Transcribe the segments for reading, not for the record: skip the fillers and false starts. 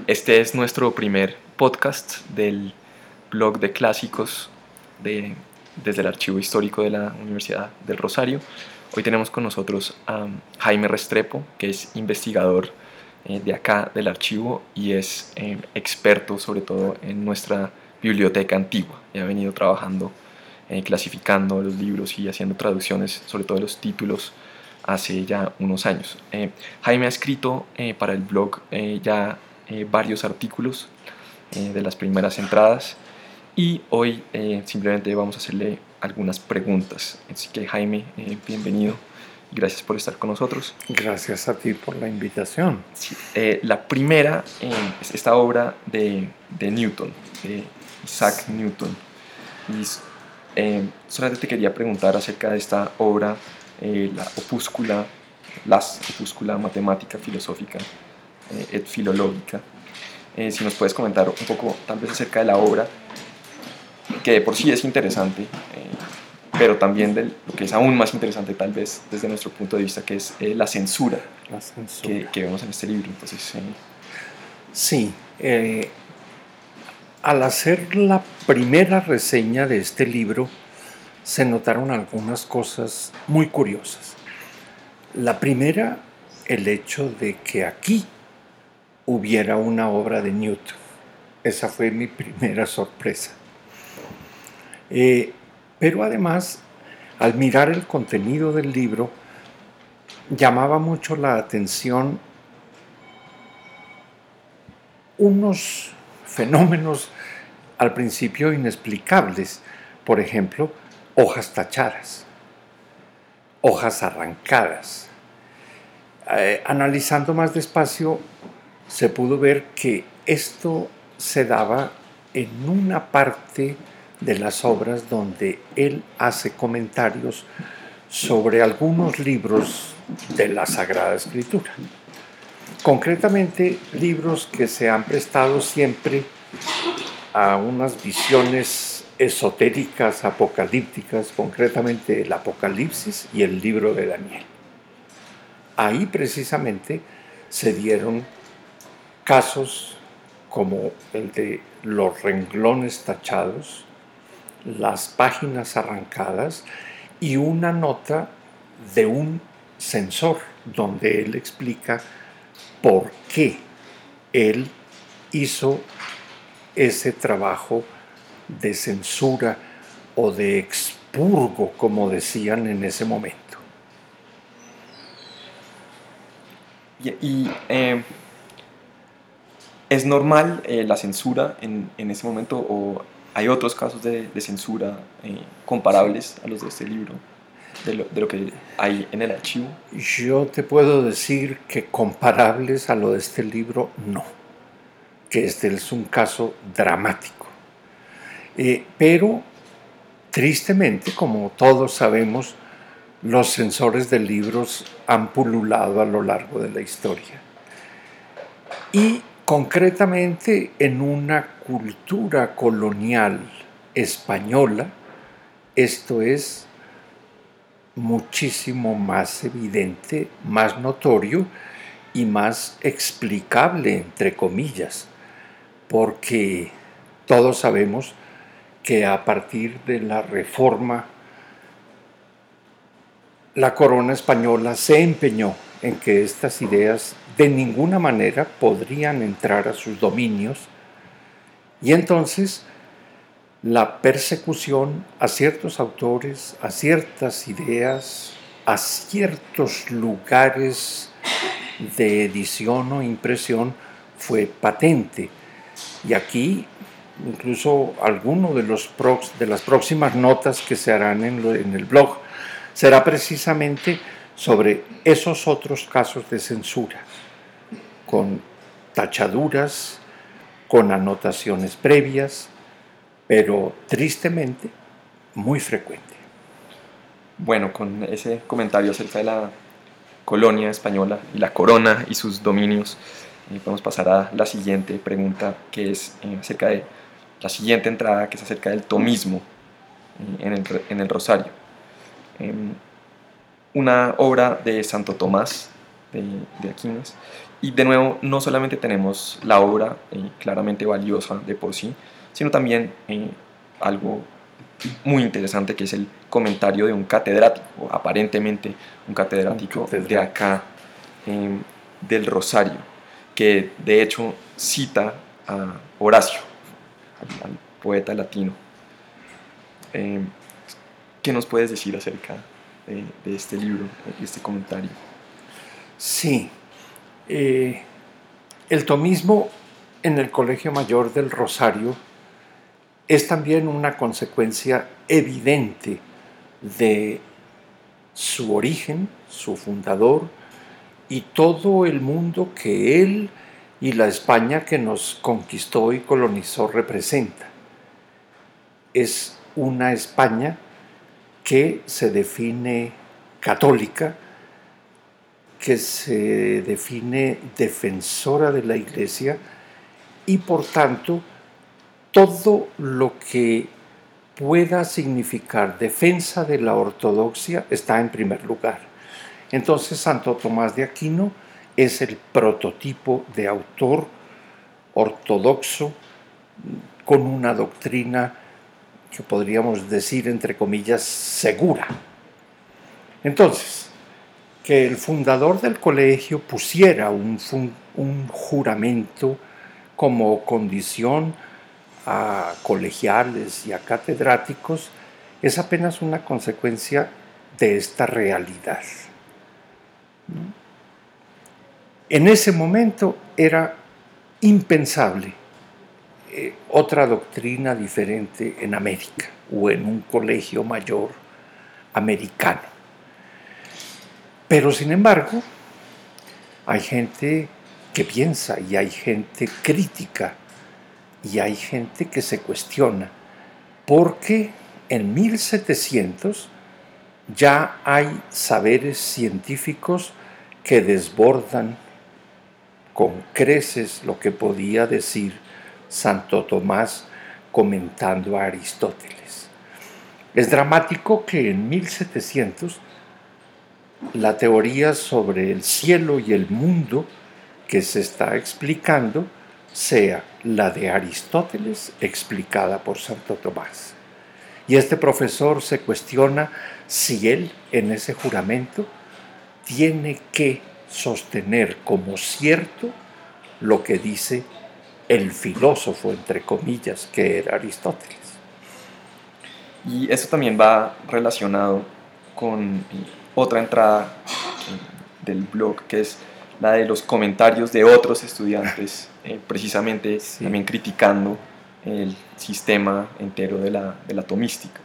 Este es nuestro primer podcast del blog de clásicos desde el Archivo Histórico de la Universidad del Rosario. Hoy tenemos con nosotros a Jaime Restrepo, que es investigador de acá del archivo y es experto sobre todo en nuestra biblioteca antigua. Y ha venido trabajando clasificando los libros y haciendo traducciones, sobre todo de los títulos, hace ya unos años. Jaime ha escrito para el blog ya varios artículos de las primeras entradas y hoy simplemente vamos a hacerle algunas preguntas. Así que Jaime, bienvenido y gracias por estar con nosotros. Gracias a ti por la invitación. Sí, la primera es esta obra de Newton, de Isaac Newton. Y solamente te quería preguntar acerca de esta obra, las opúscula matemática, filosófica et filológica. Si nos puedes comentar un poco tal vez acerca de la obra, que de por sí es interesante, pero también de lo que es aún más interesante tal vez desde nuestro punto de vista, que es la censura, que vemos en este libro. Entonces, sí, al hacer la primera reseña de este libro se notaron algunas cosas muy curiosas. La primera, el hecho de que aquí hubiera una obra de Newton. Esa fue mi primera sorpresa. Pero además, al mirar el contenido del libro, llamaba mucho la atención unos fenómenos al principio inexplicables. Por ejemplo, hojas tachadas, hojas arrancadas. Analizando más despacio, se pudo ver que esto se daba en una parte de las obras donde él hace comentarios sobre algunos libros de la Sagrada Escritura. Concretamente, libros que se han prestado siempre a unas visiones esotéricas, apocalípticas, concretamente el Apocalipsis y el libro de Daniel. Ahí precisamente se dieron casos como el de los renglones tachados, las páginas arrancadas y una nota de un censor donde él explica por qué él hizo ese trabajo de censura o de expurgo, como decían en ese momento. ¿Es normal la censura en ese momento o hay otros casos de censura comparables a los de este libro, de lo que hay en el archivo? Yo te puedo decir que comparables a lo de este libro, no, que este es un caso dramático. Pero, tristemente, como todos sabemos, los censores de libros han pululado a lo largo de la historia. Y concretamente en una cultura colonial española, esto es muchísimo más evidente, más notorio y más explicable, entre comillas, porque todos sabemos que a partir de la Reforma, la corona española se empeñó en que estas ideas de ninguna manera podrían entrar a sus dominios y entonces la persecución a ciertos autores, a ciertas ideas, a ciertos lugares de edición o impresión fue patente. Y aquí incluso alguno de las próximas notas que se harán en el blog será precisamente sobre esos otros casos de censura, con tachaduras, con anotaciones previas, pero tristemente muy frecuente. Bueno, con ese comentario acerca de la colonia española y la corona y sus dominios, podemos pasar a la siguiente pregunta, que es acerca de la siguiente entrada, que es acerca del tomismo en el Rosario. Una obra de Santo Tomás de Aquino, Y de nuevo, no solamente tenemos la obra claramente valiosa de por sí, sino también algo muy interesante que es el comentario de un catedrático, aparentemente un catedrático de acá, del Rosario, que de hecho cita a Horacio, al poeta latino. ¿Qué nos puedes decir acerca de este libro, de este comentario? Sí, el tomismo en el Colegio Mayor del Rosario es también una consecuencia evidente de su origen, su fundador y todo el mundo que él y la España que nos conquistó y colonizó representa. Es una España que se define católica, que se define defensora de la Iglesia y por tanto todo lo que pueda significar defensa de la ortodoxia está en primer lugar. Entonces Santo Tomás de Aquino es el prototipo de autor ortodoxo con una doctrina que podríamos decir entre comillas segura. Entonces, que el fundador del colegio pusiera un juramento como condición a colegiales y a catedráticos es apenas una consecuencia de esta realidad. En ese momento era impensable otra doctrina diferente en América o en un colegio mayor americano. Pero sin embargo, hay gente que piensa y hay gente crítica y hay gente que se cuestiona, porque en 1700 ya hay saberes científicos que desbordan con creces lo que podía decir Santo Tomás comentando a Aristóteles. Es dramático que en 1700 la teoría sobre el cielo y el mundo que se está explicando sea la de Aristóteles explicada por Santo Tomás. Y este profesor se cuestiona si él en ese juramento tiene que sostener como cierto lo que dice el filósofo, entre comillas, que era Aristóteles. Y eso también va relacionado con otra entrada del blog, que es la de los comentarios de otros estudiantes, precisamente sí, también criticando el sistema entero de la tomística.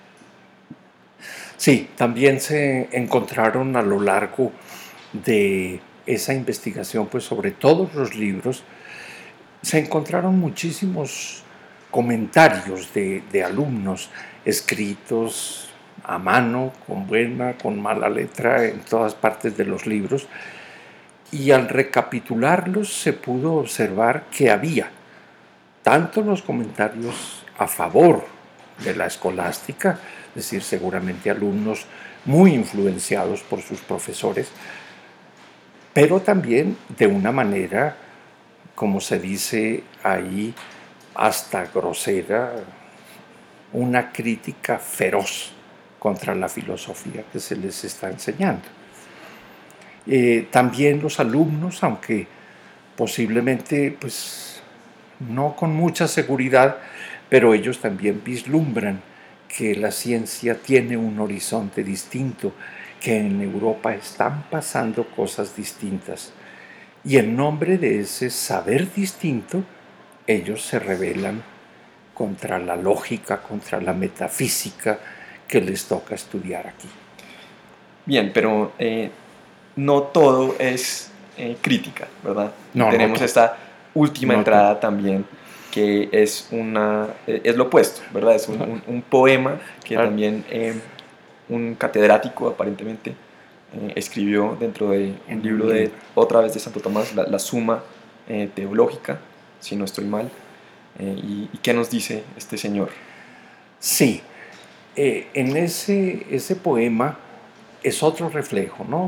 Sí, también se encontraron a lo largo de esa investigación, pues sobre todos los libros, se encontraron muchísimos comentarios de alumnos escritos a mano, con buena, con mala letra, en todas partes de los libros, y al recapitularlos se pudo observar que había tanto los comentarios a favor de la escolástica, es decir, seguramente alumnos muy influenciados por sus profesores, pero también de una manera, como se dice ahí, hasta grosera, una crítica feroz contra la filosofía que se les está enseñando. También los alumnos, aunque posiblemente pues, no con mucha seguridad, pero ellos también vislumbran que la ciencia tiene un horizonte distinto, que en Europa están pasando cosas distintas. Y en nombre de ese saber distinto, ellos se rebelan contra la lógica, contra la metafísica que les toca estudiar aquí. Bien, pero no todo es crítica, ¿verdad? No, tenemos no esta última entrada también, que es es lo opuesto, ¿verdad? Es un poema que también un catedrático aparentemente escribió dentro de un libro de otra vez de Santo Tomás, la Suma Teológica, si no estoy mal. ¿Y qué nos dice este señor? Sí, en ese poema es otro reflejo, ¿no?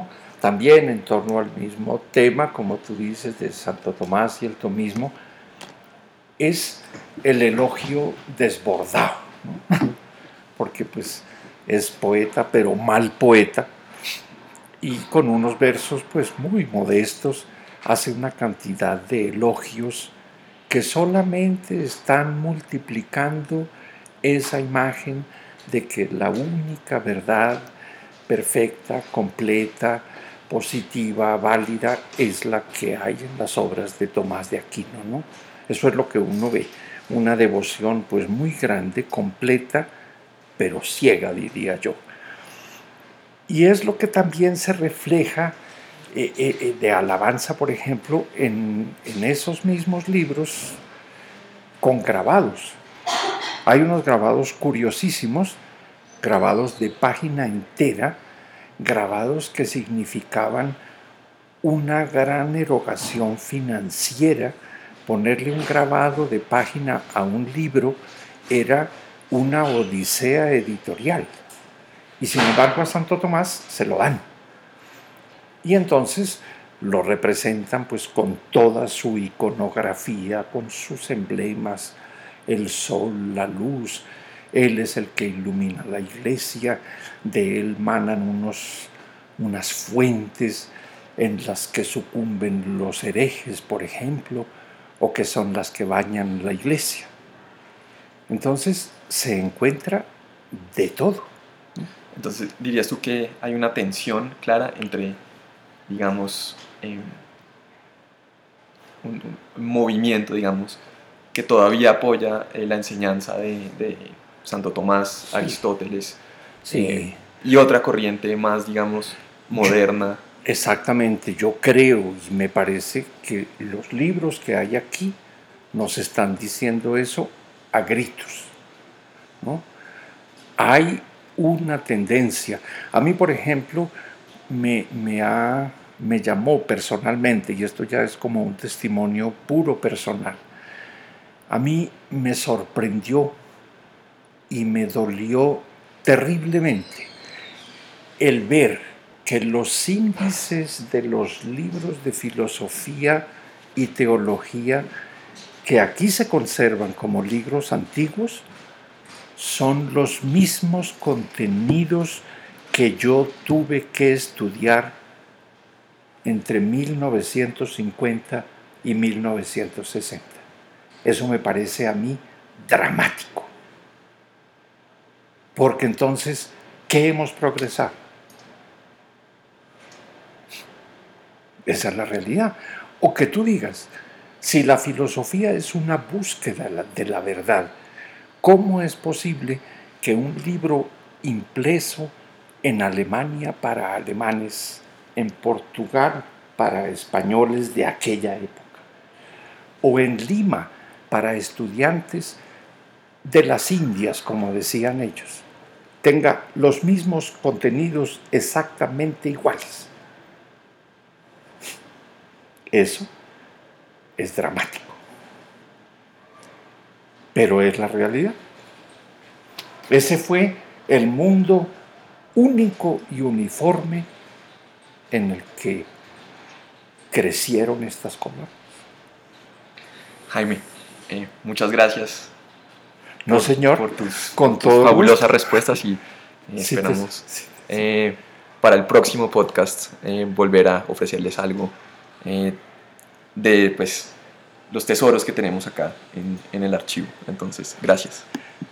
también en torno al mismo tema, como tú dices, de Santo Tomás y el tomismo, es el elogio desbordado, ¿no? Porque pues es poeta, pero mal poeta, y con unos versos pues muy modestos hace una cantidad de elogios que solamente están multiplicando esa imagen de que la única verdad perfecta, completa, positiva, válida, es la que hay en las obras de Tomás de Aquino, ¿no? Eso es lo que uno ve, una devoción pues muy grande, completa, pero ciega, diría yo. Y es lo que también se refleja de alabanza, por ejemplo, en esos mismos libros con grabados. Hay unos grabados curiosísimos, grabados de página entera, grabados que significaban una gran erogación financiera. Ponerle un grabado de página a un libro era una odisea editorial. Y sin embargo a Santo Tomás se lo dan. Y entonces lo representan pues con toda su iconografía, con sus emblemas, el sol, la luz. Él es el que ilumina la iglesia, de él manan unas fuentes en las que sucumben los herejes, por ejemplo, o que son las que bañan la iglesia. Entonces se encuentra de todo. Entonces, ¿dirías tú que hay una tensión clara entre, digamos, un movimiento, digamos, que todavía apoya la enseñanza de Santo Tomás, Sí. Aristóteles, Sí. Y otra corriente más, digamos, moderna? Exactamente, yo creo y me parece que los libros que hay aquí nos están diciendo eso a gritos, ¿no? Hay una tendencia. A mí, por ejemplo, me llamó personalmente, y esto ya es como un testimonio puro personal, a mí me sorprendió y me dolió terriblemente el ver que los índices de los libros de filosofía y teología que aquí se conservan como libros antiguos son los mismos contenidos que yo tuve que estudiar entre 1950 y 1960. Eso me parece a mí dramático. Porque entonces, ¿qué hemos progresado? Esa es la realidad. O que tú digas, si la filosofía es una búsqueda de la verdad, ¿cómo es posible que un libro impreso en Alemania para alemanes, en Portugal para españoles de aquella época, o en Lima para estudiantes de las Indias, como decían ellos, tenga los mismos contenidos exactamente iguales? Eso es dramático, pero es la realidad. Ese fue el mundo único y uniforme en el que crecieron estas colonias. Jaime, muchas gracias No, señor, por tus con todo fabulosas gusto. respuestas y Sí, esperamos sí. para el próximo podcast volver a ofrecerles algo de pues, los tesoros que tenemos acá en el archivo. Entonces, gracias.